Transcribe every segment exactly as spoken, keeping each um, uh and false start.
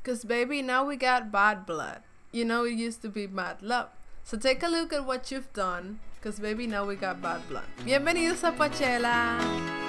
Cause baby, now we got bad blood. You know, it used to be mad love. So take a look at what you've done. Cause baby, now we got bad blood. Bienvenidos a Pochela.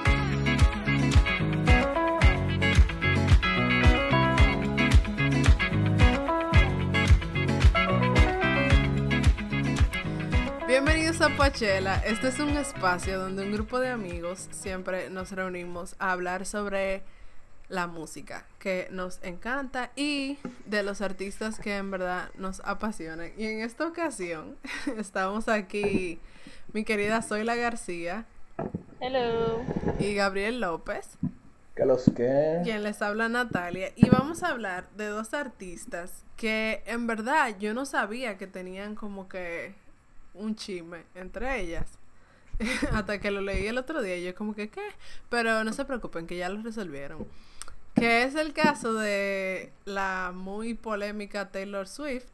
Bienvenidos a Pochela. Este es un espacio donde un grupo de amigos siempre nos reunimos a hablar sobre la música que nos encanta y de los artistas que en verdad nos apasionan. Y en esta ocasión estamos aquí mi querida Zoila García. Hello. Y Gabriel López. ¿Qué los que? Quien les habla, Natalia. Y vamos a hablar de dos artistas que en verdad yo no sabía que tenían como que un chisme entre ellas. Hasta que lo leí el otro día y yo como que, ¿qué? Pero no se preocupen, que ya lo resolvieron. Que es el caso de la muy polémica Taylor Swift.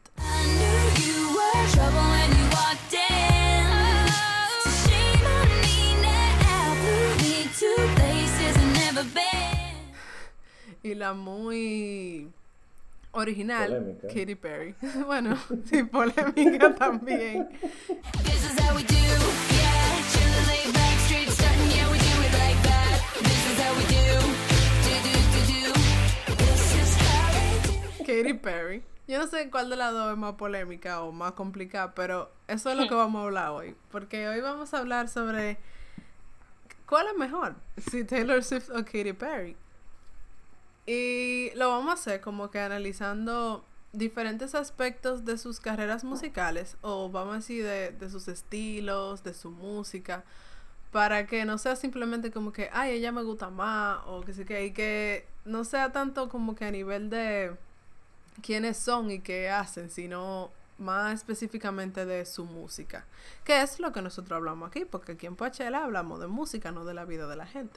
Y la muy original polémica. Katy Perry. Bueno, sí, polémica también. Katy Perry. Yo no sé cuál de las dos es más polémica o más complicada, pero eso es lo que vamos a hablar hoy. Porque hoy vamos a hablar sobre cuál es mejor, si Taylor Swift o Katy Perry. Y lo vamos a hacer como que analizando diferentes aspectos de sus carreras musicales, o vamos a decir de, de sus estilos, de su música, para que no sea simplemente como que, ay, ella me gusta más, o que sí que, y que no sea tanto como que a nivel de quiénes son y qué hacen, sino más específicamente de su música, que es lo que nosotros hablamos aquí, porque aquí en Pochela hablamos de música, no de la vida de la gente.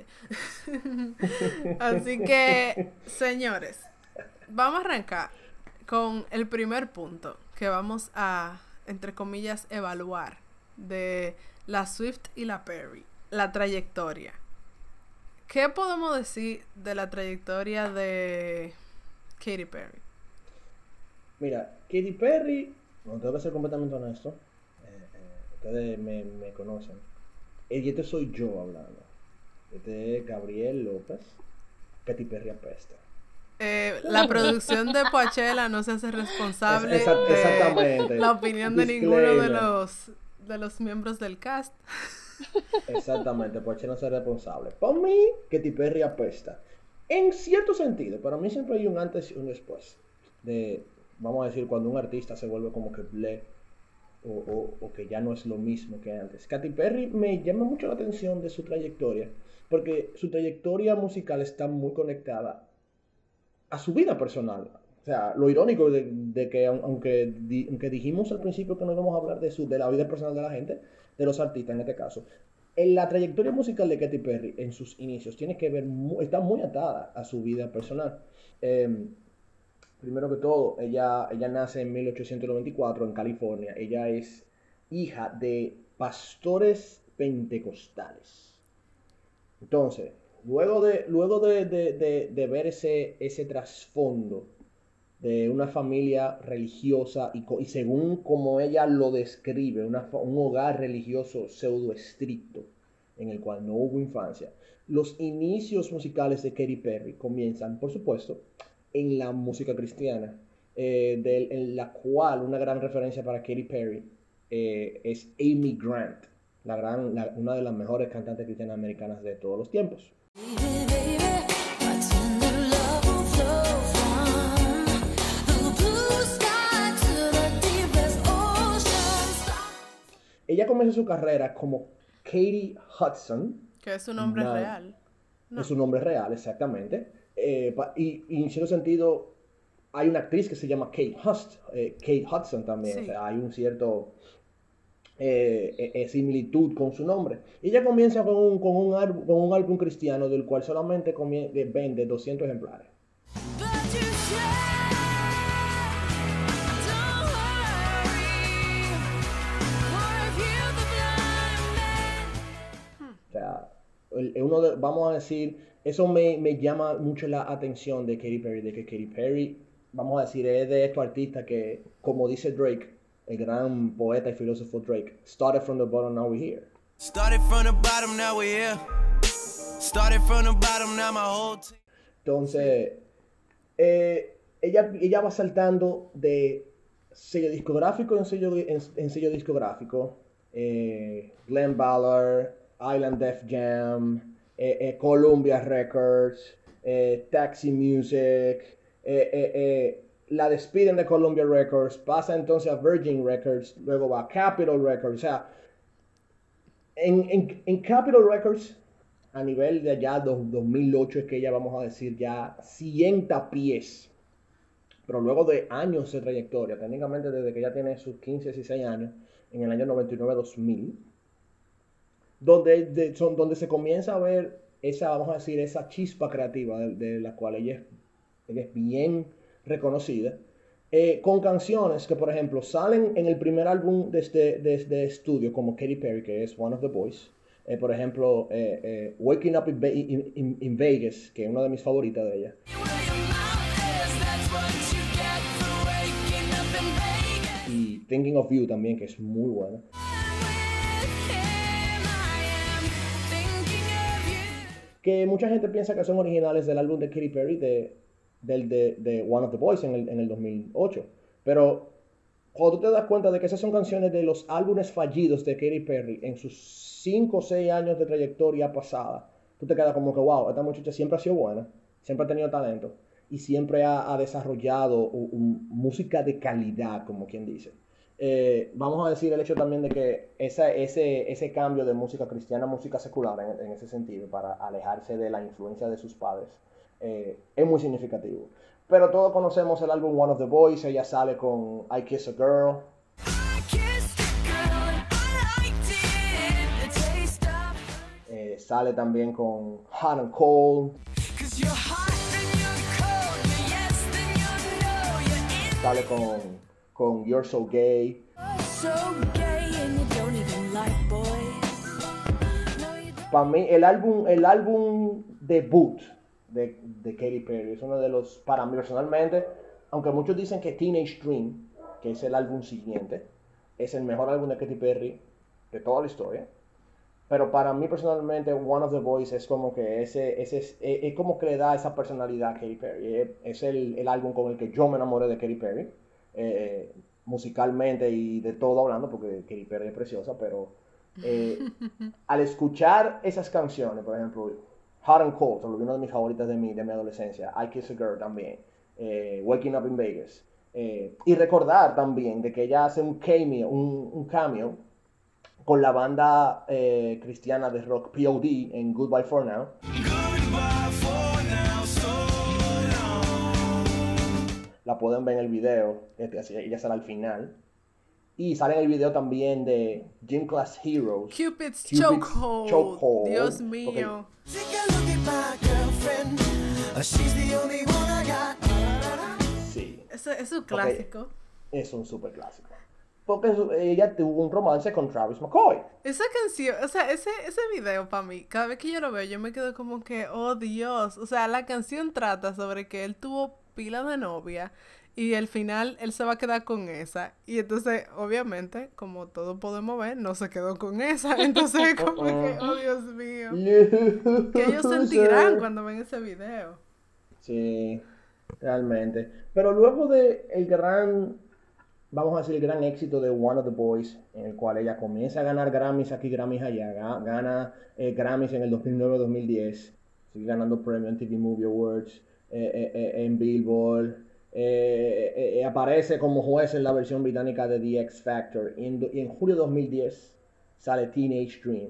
Así que, señores, vamos a arrancar con el primer punto que vamos a, entre comillas, evaluar de la Swift y la Perry, la trayectoria. ¿Qué podemos decir de la trayectoria de Katy Perry? Mira, Katy Perry, no tengo que ser completamente honesto, eh, eh, ustedes me, me conocen. Y este soy yo hablando. Este es Gabriel López. Katy Perry apesta. Eh, la producción de Pochela no se hace responsable es, esa, exactamente. de la opinión de Disclaimer. ninguno de los de los miembros del cast. Exactamente, Pochela no es responsable. Para mí, Katy Perry apesta. En cierto sentido, para mí siempre hay un antes y un después. De, vamos a decir, cuando un artista se vuelve como que bleh, o, o, o que ya no es lo mismo que antes. Katy Perry me llama mucho la atención de su trayectoria, porque su trayectoria musical está muy conectada a su vida personal. O sea, lo irónico de, de que aunque, di, aunque dijimos al principio que no íbamos a hablar de, su, de la vida personal de la gente, de los artistas en este caso, en la trayectoria musical de Katy Perry en sus inicios tiene que ver, muy, está muy atada a su vida personal. Eh, primero que todo, ella, ella nace en mil ochocientos noventa y cuatro en California. Ella es hija de pastores pentecostales. Entonces, luego de, luego de, de, de, de ver ese, ese trasfondo de una familia religiosa y, y según como ella lo describe, una, un hogar religioso pseudo estricto en el cual no hubo infancia, los inicios musicales de Katy Perry comienzan, por supuesto, en la música cristiana, eh, de, en la cual una gran referencia para Katy Perry eh, es Amy Grant, la gran, la, una de las mejores cantantes cristianas americanas de todos los tiempos. Ella comenzó su carrera como Katie Hudson. Que es su nombre una, real. No. Es su nombre real, exactamente. Eh, y, y en cierto sentido, hay una actriz que se llama Kate, Hust, eh, Kate Hudson también. Sí. O sea, hay un cierto eh, eh, similitud con su nombre. Ella comienza con un, con un, álbum, con un álbum cristiano del cual solamente comie- vende doscientos ejemplares. O sea, uno de, vamos a decir, eso me, me llama mucho la atención de Katy Perry, de que Katy Perry vamos a decir, es de estos artistas que, como dice Drake, el gran poeta y filósofo Drake, started from the bottom, now we're here. Started from the bottom, now we're here. Started from the bottom, now my whole team. Entonces, eh, ella, ella va saltando de sello discográfico en sello, en, en sello discográfico. Eh, Glenn Ballard, Island Def Jam, eh, eh, Columbia Records, eh, Taxi Music, eh, eh, eh, la despiden de Columbia Records, pasa entonces a Virgin Records, luego va a Capitol Records. O sea, en, en, en Capitol Records, a nivel de allá dos, dos mil ocho, es que ya vamos a decir ya sienta pies. Pero luego de años de trayectoria, técnicamente desde que ya tiene sus quince, dieciséis años, en el año noventa y nueve dos mil, donde, de, son, donde se comienza a ver esa, vamos a decir, esa chispa creativa de, de la cual ella es, ella es bien reconocida, eh, con canciones que, por ejemplo, salen en el primer álbum de, este, de, de estudio, como Katy Perry, que es One of the Boys. Eh, por ejemplo, eh, eh, Waking Up in, in, in, in Vegas, que es una de mis favoritas de ella. Y Thinking of You también, que es muy buena. Que mucha gente piensa que son originales del álbum de Katy Perry, de, del, de, de One of the Boys en el, en el dos mil ocho. Pero cuando tú te das cuenta de que esas son canciones de los álbumes fallidos de Katy Perry en sus cinco o seis años de trayectoria pasada, tú te quedas como que, wow, esta muchacha siempre ha sido buena, siempre ha tenido talento y siempre ha, ha desarrollado un, un, música de calidad, como quien dice. Eh, vamos a decir el hecho también de que esa, ese, ese cambio de música cristiana a música secular en, en ese sentido, para alejarse de la influencia de sus padres, eh, es muy significativo. Pero todos conocemos el álbum One of the Boys. Ella sale con I Kiss a Girl. Eh, sale también con Hot and Cold. Sale con, con You're So Gay. Para mí, el álbum, el álbum debut de, de Katy Perry es uno de los, para mí personalmente, aunque muchos dicen que Teenage Dream, que es el álbum siguiente, es el mejor álbum de Katy Perry de toda la historia, pero para mí personalmente One of the Boys es como que ese, ese es, es, es como que le da esa personalidad a Katy Perry. Es, es el, el álbum con el que yo me enamoré de Katy Perry, eh, musicalmente y de todo hablando, porque Katy Perry es preciosa, pero eh, al escuchar esas canciones, por ejemplo, Hot and Cold, una de mis favoritas de mi, de mi adolescencia, I Kiss a Girl también, eh, Waking Up in Vegas, eh, y recordar también de que ella hace un cameo, un, un cameo con la banda eh, cristiana de rock P O D en Goodbye For Now. Goodbye for now, so long. La pueden ver en el video, ella sale al final. Y sale en el video también de Gym Class Heroes. Cupid's, Cupid's Chokehold. Chokehold. Dios mío. Sí. Eso es un clásico. Okay. Es un super clásico. Porque ella tuvo un romance con Travis McCoy. Esa canción, o sea, ese, ese video para mí, cada vez que yo lo veo, yo me quedo como que, oh Dios. O sea, la canción trata sobre que él tuvo pila de novia y al final él se va a quedar con esa. Y entonces, obviamente, como todos podemos ver, no se quedó con esa. Entonces, como que, oh Dios mío. ¿Qué ellos sentirán cuando ven ese video? Sí, realmente. Pero luego de el gran... vamos a decir el gran éxito de One of the Boys, en el cual ella comienza a ganar Grammys aquí, Grammys allá, gana eh, Grammys en el dos mil nueve dos mil diez, sigue ganando premios en T V Movie Awards, eh, eh, eh, en Billboard, eh, eh, eh, aparece como juez en la versión británica de The X Factor, y en, y en julio de dos mil diez sale Teenage Dream.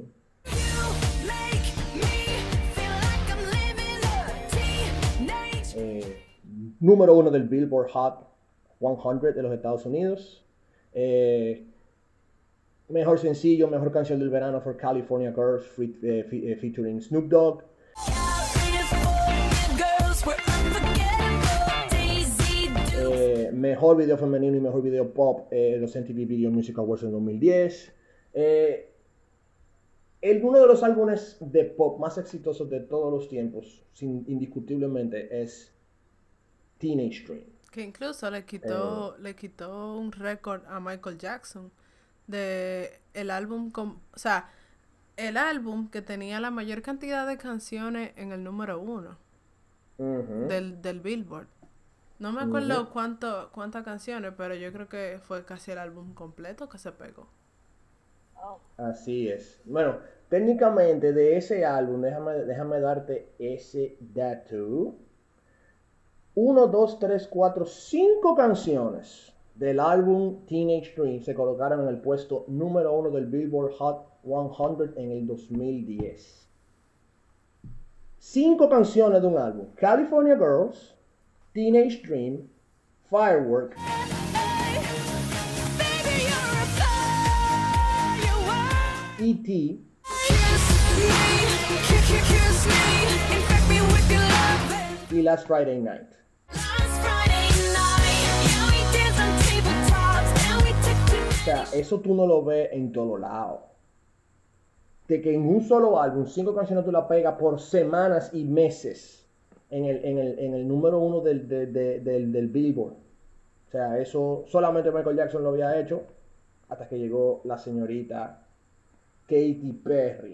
Eh, número uno del Billboard Hot cien de los Estados Unidos. Eh, mejor sencillo, mejor canción del verano for California Girls, free, eh, fe, eh, featuring Snoop Dogg. Eh, mejor video femenino y mejor video pop, eh, los M T V Video Music Awards en dos mil diez. Eh, el, uno de los álbumes de pop más exitosos de todos los tiempos, sin, indiscutiblemente, es Teenage Dream. Que incluso le quitó, eh, le quitó un récord a Michael Jackson de el álbum con, o sea, el álbum que tenía la mayor cantidad de canciones en el número uno uh-huh. del, del Billboard. No me acuerdo uh-huh. cuánto, cuántas canciones, pero yo creo que fue casi el álbum completo que se pegó. Oh. Así es. Bueno, técnicamente de ese álbum, déjame, déjame darte ese dato. Uno, dos, tres, cuatro, cinco canciones del álbum Teenage Dream se colocaron en el puesto número uno del Billboard Hot cien en el dos mil diez. Cinco canciones de un álbum: California Girls, Teenage Dream, Firework, E T y Last Friday Night. O sea, eso tú no lo ves en todos lados. De que en un solo álbum, cinco canciones tú la pegas por semanas y meses en el, en el, en el número uno del, de, de, del, del Billboard. O sea, eso solamente Michael Jackson lo había hecho hasta que llegó la señorita Katy Perry.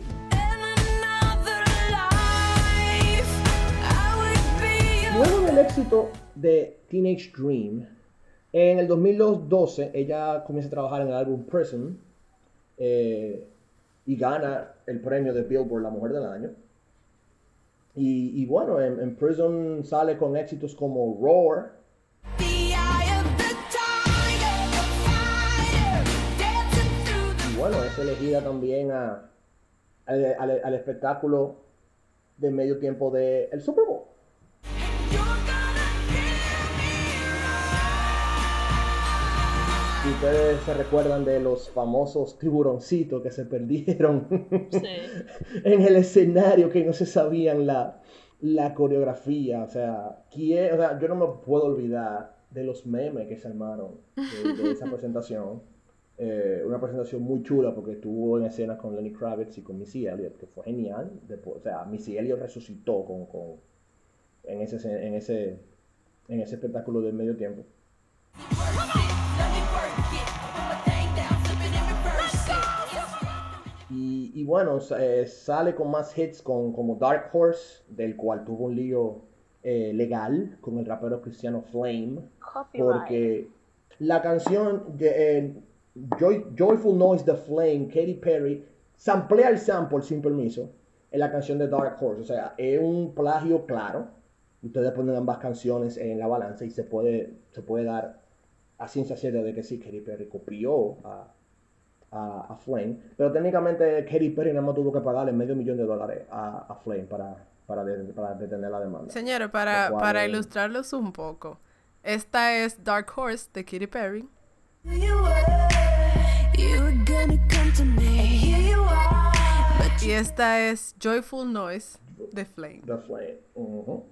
Luego del éxito de Teenage Dream, en el dos mil doce ella comienza a trabajar en el álbum Prison eh, y gana el premio de Billboard La Mujer del Año. Y, y bueno, en, en Prison sale con éxitos como Roar. Y bueno, es elegida también a, al, al, al espectáculo de medio tiempo del de Super Bowl. Si ustedes se recuerdan de los famosos tiburoncitos que se perdieron sí. en el escenario, que no se sabían la, la coreografía, o sea, ¿quién, o sea, yo no me puedo olvidar de los memes que se armaron de, de esa presentación. Eh, una presentación muy chula porque estuvo en escena con Lenny Kravitz y con Missy Elliott, que fue genial. Después, o sea, Missy Elliott resucitó con, con, en, ese, en, ese, en ese espectáculo del medio tiempo. Y, y bueno, eh, sale con más hits con, como Dark Horse, del cual tuvo un lío eh, legal con el rapero cristiano Flame. Copyright. Porque la canción eh, Joy, Joyful Noise de Flame, Katy Perry, samplea el sample sin permiso en la canción de Dark Horse. O sea, es un plagio claro. Ustedes ponen ambas canciones en la balanza y se puede, se puede dar a ciencia cierta de que sí, Katy Perry copió a... A, a Flame, pero técnicamente Katy Perry nada más tuvo que pagarle medio millón de dólares a, a Flame para, para, de, para detener la demanda. Señores, para, para ilustrarlos un poco, esta es Dark Horse de Katy Perry. Y esta es Joyful Noise de Flame. The Flame. Uh-huh.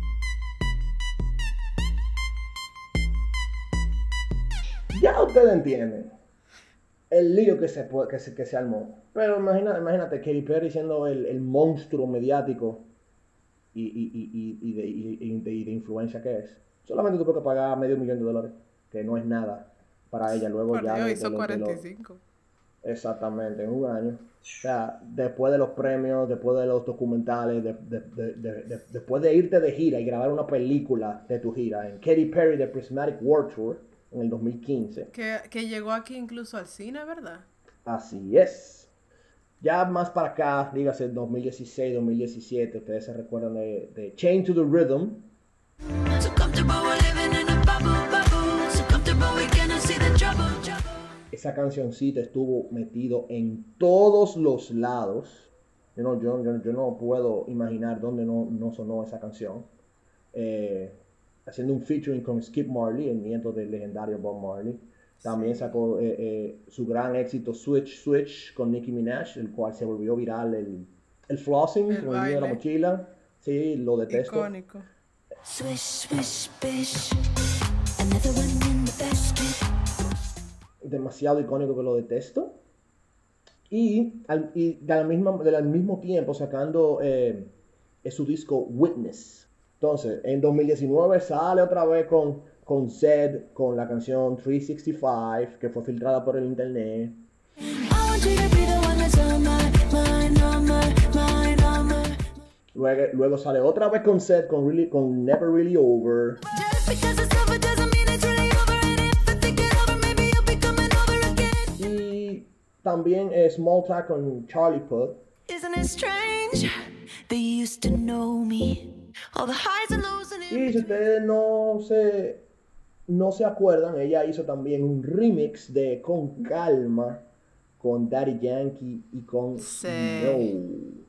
Ya ustedes entienden el lío que se, que se, que se armó. Pero imagina, imagínate Katy Perry siendo el, el monstruo mediático y, y, y, y, de, y, de, y de influencia que es. Solamente tuvo que pagar medio millón de dólares, que no es nada para ella. Luego Por ya... Dios, de, hizo de, cuarenta y cinco. De lo, exactamente, en un año. O sea, después de los premios, después de los documentales, de, de, de, de, de, después de irte de gira y grabar una película de tu gira en Katy Perry The Prismatic World Tour en el dos mil quince. Que, que llegó aquí incluso al cine, ¿verdad? Así es. Ya más para acá, dígase dos mil dieciséis, dos mil diecisiete, ustedes se recuerdan de, de Chained to the Rhythm. So esa cancioncita estuvo metido en todos los lados. Yo no, yo, yo, yo no puedo imaginar dónde no, no sonó esa canción. Eh, haciendo un featuring con Skip Marley, el nieto del legendario Bob Marley. También sacó eh, eh, su gran éxito Switch Switch con Nicki Minaj, el cual se volvió viral, el, el flossing, el con el niño de la mochila. Sí, lo detesto. Icónico. Swish, swish, bish. Another one in the basket. Demasiado icónico que lo detesto. Y, al, y del, mismo, del mismo tiempo sacando eh, su disco Witness. Entonces, en dos mil diecinueve sale otra vez con con Zed, con la canción trescientos sesenta y cinco, que fue filtrada por el internet. I want you to be the one that's on my mind, on my mind, on my. Luego, luego sale otra vez con Zed, con, really, con Never Really Over. Just because it's over doesn't mean it's really over. And if I think it over, maybe you'll be coming over again. Y también eh, Small Talk con Charlie Puth. Isn't it strange? They used to know me. All the highs and lows and Y si ustedes no se, no se acuerdan, ella hizo también un remix de Con Calma con Daddy Yankee y con Sí. Snow.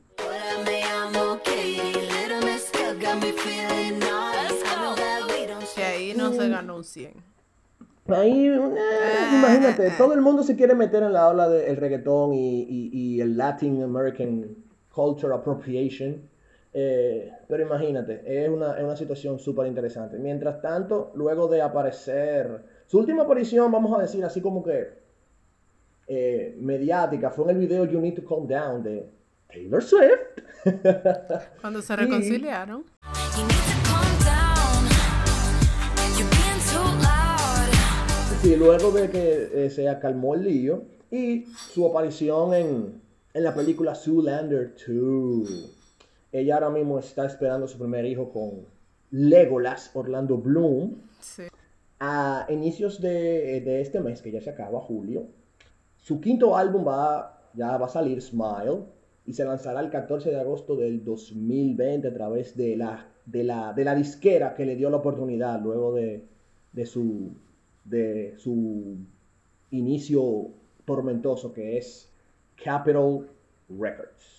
Que ahí no se ganó un cien. Ahí, eh, imagínate, todo el mundo se quiere meter en la ola del reggaetón y, y, y el Latin American Culture Appropriation. Eh, pero imagínate, es una, es una situación súper interesante. Mientras tanto, luego de aparecer, su última aparición, vamos a decir así como que eh, mediática, fue en el video You Need to Calm Down de Taylor Swift. Cuando se Y- reconciliaron. You need to calm down. You're being too loud. Sí, luego de que eh, se acalmó el lío y su aparición en, en la película Zoolander dos. Ella ahora mismo está esperando su primer hijo con Legolas Orlando Bloom. Sí. A inicios de, de este mes, que ya se acaba, julio, su quinto álbum va, ya va a salir, Smile, y se lanzará el catorce de agosto del dos mil veinte a través de la, de la, de la disquera que le dio la oportunidad luego de, de, su, de su inicio tormentoso, que es Capitol Records.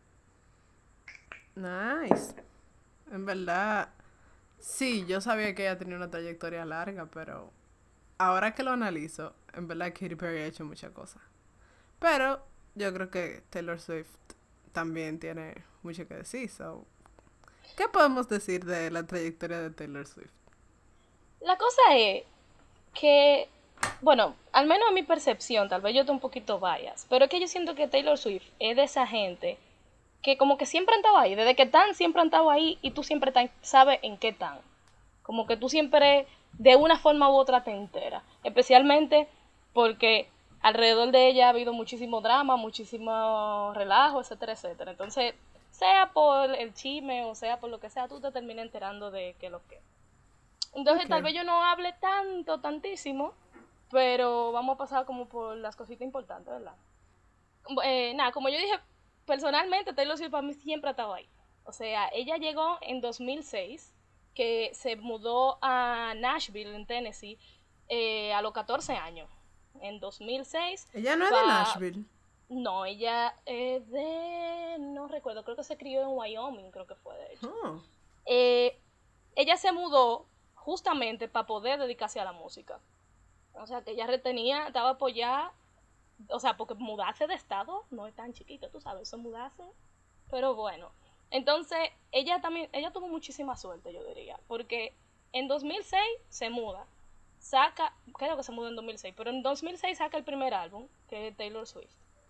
Nice. En verdad, sí, yo sabía que ella tenía una trayectoria larga, pero ahora que lo analizo, en verdad Katy Perry ha hecho muchas cosas. Pero yo creo que Taylor Swift también tiene mucho que decir. So, ¿qué podemos decir de la trayectoria de Taylor Swift? La cosa es que, bueno, al menos en mi percepción, tal vez yo estoy un poquito bias, pero es que yo siento que Taylor Swift es de esa gente que como que siempre han estado ahí, desde que están siempre han estado ahí y tú siempre tan- sabes en qué están. Como que tú siempre de una forma u otra te enteras, especialmente porque alrededor de ella ha habido muchísimo drama, muchísimo relajo, etcétera, etcétera. Entonces, sea por el chisme o sea por lo que sea, tú te terminas enterando de qué es lo que es. Entonces, Ok. tal vez yo no hable tanto, tantísimo, pero vamos a pasar como por las cositas importantes, ¿verdad? Eh, nada, como yo dije, personalmente Taylor Swift para mí siempre ha estado ahí. O sea, ella llegó en dos mil seis, que se mudó a Nashville, en Tennessee, eh, a los catorce años. En dos mil seis. Ella no es de pa- Nashville. No, ella es de... no recuerdo, creo que se crió en Wyoming, creo que fue de hecho. Oh. Eh, ella se mudó justamente para poder dedicarse a la música. O sea, que ella retenía, estaba apoyada, o sea, porque mudarse de estado no es tan chiquito, tú sabes, eso es mudarse. Pero bueno, entonces ella también, ella tuvo muchísima suerte, yo diría, porque en dos mil seis se muda, saca, creo que se mudó en dos mil seis, pero en dos mil seis saca el primer álbum, que es Taylor Swift.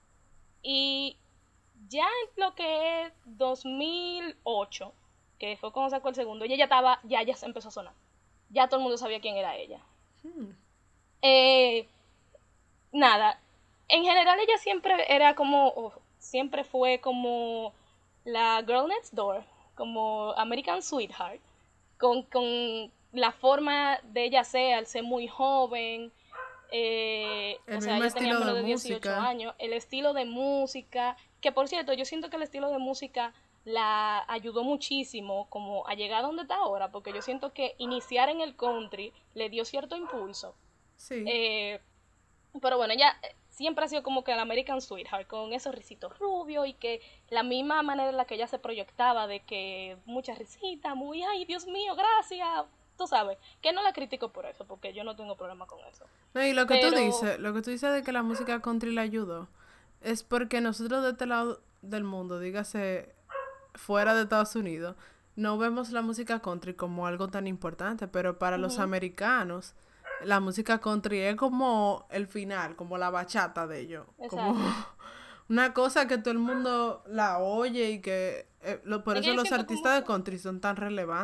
Y ya en lo que es dos mil ocho, que fue cuando sacó el segundo, ella ya estaba, ya, ya se empezó a sonar. Ya todo el mundo sabía quién era ella. Hmm. Eh, nada, en general ella siempre era como, o siempre fue como la girl next door, como American Sweetheart, con, con la forma de ella ser, al ser muy joven, eh, El o sea, mismo ella tenía estilo menos de de dieciocho música. años, el estilo de música, que por cierto, yo siento que el estilo de música la ayudó muchísimo como a llegar a donde está ahora, porque yo siento que iniciar en el country le dio cierto impulso. Sí. Eh, pero bueno, ella eh, siempre ha sido como que el American Sweetheart, con esos risitos rubios y que la misma manera en la que ella se proyectaba, de que mucha risita, muy, ay, Dios mío, gracias, tú sabes, que no la critico por eso, porque yo no tengo problema con eso. No, y lo que tú pero- dices, lo que tú dices de que la música country le ayudó, es porque nosotros de este lado del mundo, dígase fuera de Estados Unidos, no vemos la música country como algo tan importante, pero para los Ujú. americanos, la música country es como el final, como la bachata de ellos, como Exacto. una cosa que todo el mundo la oye y que eh, lo- por Es que eso yo los siento artistas de como- country son tan relevantes,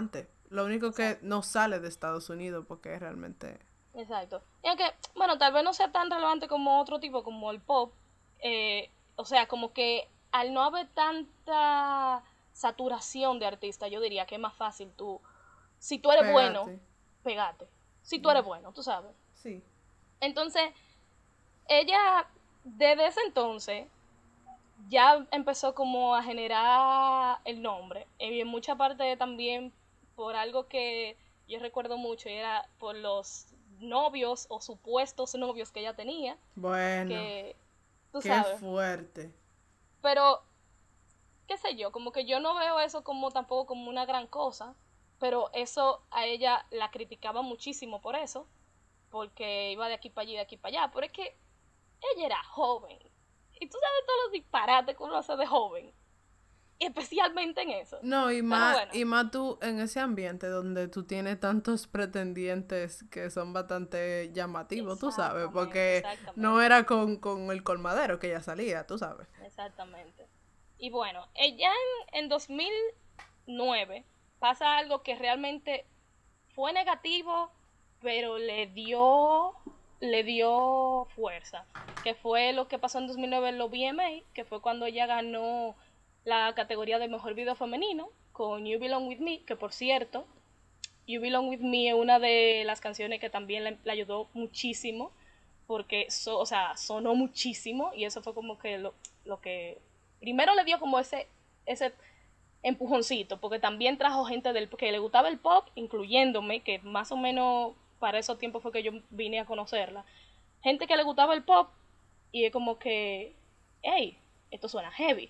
Lo único que no sale de Estados Unidos porque es realmente... Exacto. Y aunque, bueno, tal vez no sea tan relevante como otro tipo, como el pop, eh, o sea, como que al no haber tanta saturación de artistas, yo diría que es más fácil tú, si tú eres Pégate. bueno, pegarte. Si tú eres bueno, tú sabes. Sí. Entonces, ella, desde ese entonces, ya empezó como a generar el nombre. Y en mucha parte también por algo que yo recuerdo mucho, y era por los novios o supuestos novios que ella tenía. Bueno, Que, tú qué sabes. fuerte. Pero, qué sé yo, como que yo no veo eso como tampoco como una gran cosa, pero eso a ella la criticaba muchísimo por eso, porque iba de aquí para allá y de aquí para allá, pero es que ella era joven, y tú sabes todos los disparates que uno hace de joven, y especialmente en eso. No, y Pero más, bueno. y más tú en ese ambiente donde tú tienes tantos pretendientes que son bastante llamativos, tú sabes, Exactamente, porque exactamente. no era con, con el colmadero que ella salía, tú sabes. Exactamente. Y bueno, ella en, en dos mil nueve pasa algo que realmente fue negativo, pero le dio le dio fuerza, que fue lo que pasó en dos mil nueve en los V M A, que fue cuando ella ganó la categoría de mejor video femenino con You Belong With Me, que por cierto, You Belong With Me es una de las canciones que también le, le ayudó muchísimo, porque so, o sea, sonó muchísimo, y eso fue como que lo, lo que primero le dio como ese ese empujoncito, porque también trajo gente del que le gustaba el pop, incluyéndome, que más o menos para esos tiempos fue que yo vine a conocerla, gente que le gustaba el pop, y es como que, hey, esto suena heavy.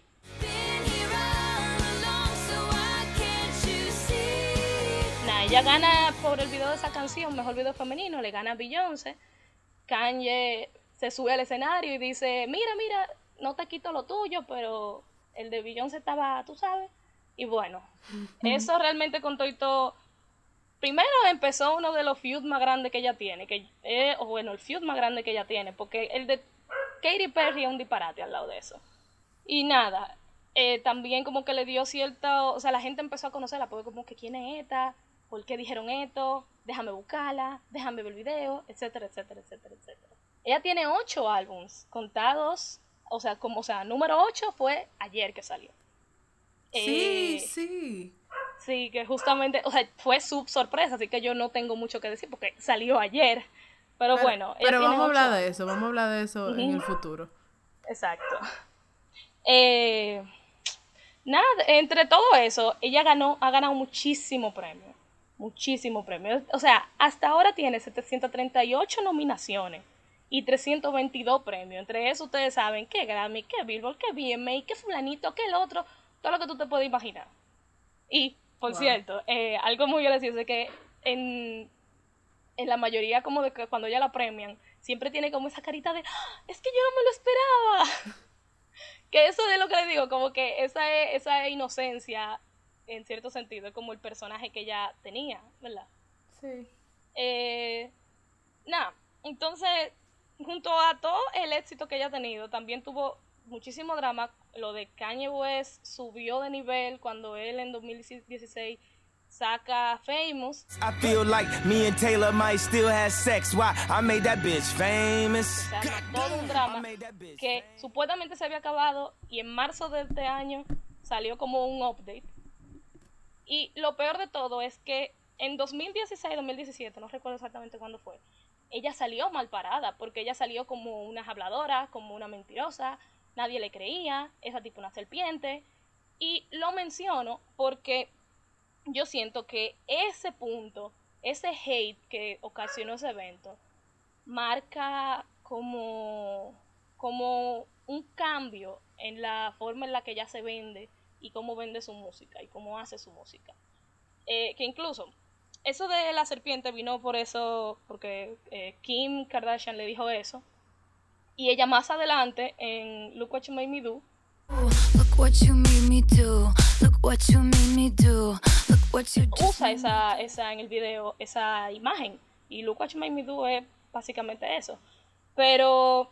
Nah, ella gana por el video de esa canción, mejor video femenino, le gana a Beyoncé. Kanye se sube al escenario y dice, mira, mira, no te quito lo tuyo, pero el de Beyoncé estaba, tú sabes. Y bueno, eso realmente con todo y todo. Primero empezó uno de los feuds más grandes que ella tiene, que eh, o bueno, el feud más grande que ella tiene, porque el de Katy Perry es un disparate al lado de eso. Y nada, eh, también como que le dio cierta, o sea, la gente empezó a conocerla, porque como que quién es esta, por qué dijeron esto, déjame buscarla, déjame ver el video, etcétera, etcétera, etcétera, etcétera. Ella tiene ocho álbums contados, o sea, como, o sea, número ocho fue ayer que salió. Sí, Eh, sí. Sí, que justamente, o sea, fue sub sorpresa, así que yo no tengo mucho que decir porque salió ayer. Pero, Pero, bueno, ella pero tiene vamos a hablar ocho de años. eso, vamos a hablar de eso en Ujú. el futuro. Exacto. Eh, nada, entre todo eso, ella ganó, ha ganado muchísimo premio. Muchísimo premio. O sea, hasta ahora tiene setecientas treinta y ocho nominaciones y trescientos veintidós premios. Entre eso ustedes saben que Grammy, que Billboard, que V M A, que fulanito, que el otro, todo lo que tú te puedes imaginar. Y, por Wow. cierto, eh, algo muy gracioso es que en, en la mayoría como de que cuando ella la premian, siempre tiene como esa carita de, ¡ah! Es que yo no me lo esperaba. Que eso es lo que le digo, como que esa es, esa es inocencia, en cierto sentido, es como el personaje que ella tenía, ¿verdad? Sí. Eh, nada, entonces, junto a todo el éxito que ella ha tenido, también tuvo muchísimo drama. Lo de Kanye West subió de nivel cuando él en dos mil dieciséis saca Famous. I feel like me and Taylor might still have sex. Why? I made that bitch famous. O sea, todo un I drama made that bitch que famous. supuestamente se había acabado, y en marzo de este año salió como un update. Y lo peor de todo es que en dos mil dieciséis, dos mil diecisiete, no recuerdo exactamente cuándo fue, ella salió mal parada, porque ella salió como una habladora, como una mentirosa, nadie le creía, esa tipo una serpiente. Y lo menciono porque yo siento que ese punto, ese hate que ocasionó ese evento, marca como, como un cambio en la forma en la que ella se vende y cómo vende su música y cómo hace su música. Eh, que incluso, eso de la serpiente vino por eso, porque eh, Kim Kardashian le dijo eso, y ella más adelante en Look What You Made Me Do, Look what you made me do. Look what you made me do. Look what you just usa esa, esa en el video, esa imagen, y Look What You Made Me Do es básicamente eso. Pero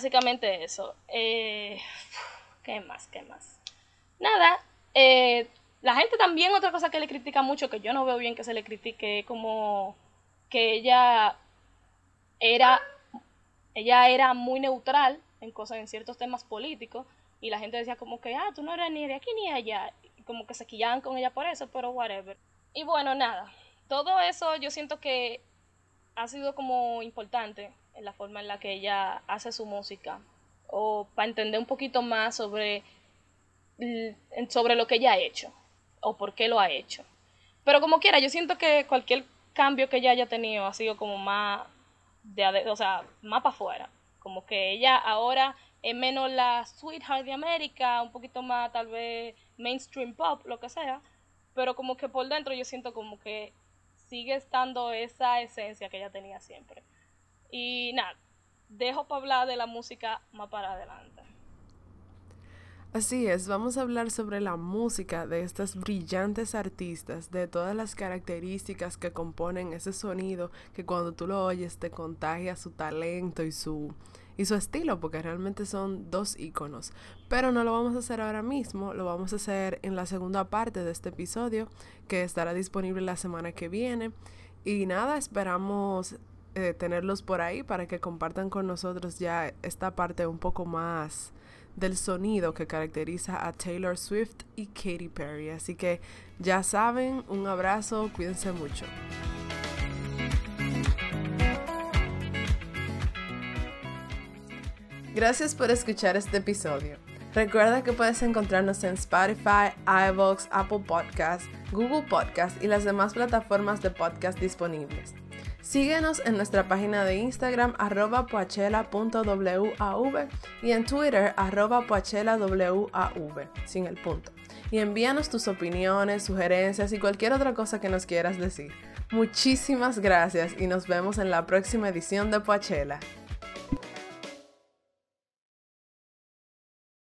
básicamente eso. Eh, ¿Qué más? ¿Qué más? Nada. Eh, La gente también, otra cosa que le critica mucho, que yo no veo bien que se le critique, es como que ella era, ella era muy neutral en cosas, en ciertos temas políticos, y la gente decía como que, ah, tú no eres ni de aquí ni allá, y como que se quillaban con ella por eso, pero whatever. Y bueno, nada, todo eso yo siento que ha sido como importante en la forma en la que ella hace su música, o para entender un poquito más sobre, sobre lo que ella ha hecho, o por qué lo ha hecho. Pero como quiera, yo siento que cualquier cambio que ella haya tenido ha sido como más, de, o sea, más para afuera. Como que ella ahora es menos la sweetheart de América, un poquito más tal vez mainstream pop, lo que sea. Pero como que por dentro yo siento como que sigue estando esa esencia que ella tenía siempre. Y nada, dejo para hablar de la música más para adelante. Así es, vamos a hablar sobre la música de estas brillantes artistas, de todas las características que componen ese sonido que cuando tú lo oyes te contagia su talento y su, y su estilo, porque realmente son dos íconos. Pero no lo vamos a hacer ahora mismo, lo vamos a hacer en la segunda parte de este episodio, que estará disponible la semana que viene. Y nada, esperamos eh, tenerlos por ahí para que compartan con nosotros ya esta parte un poco más del sonido que caracteriza a Taylor Swift y Katy Perry. Así que ya saben, un abrazo, cuídense mucho. Gracias por escuchar este episodio. Recuerda que puedes encontrarnos en Spotify, iVoox, Apple Podcasts, Google Podcasts y las demás plataformas de podcast disponibles. Síguenos en nuestra página de Instagram arroba poachela punto wav y en Twitter arroba poachelawav, sin el punto. Y envíanos tus opiniones, sugerencias y cualquier otra cosa que nos quieras decir. Muchísimas gracias y nos vemos en la próxima edición de Poachela.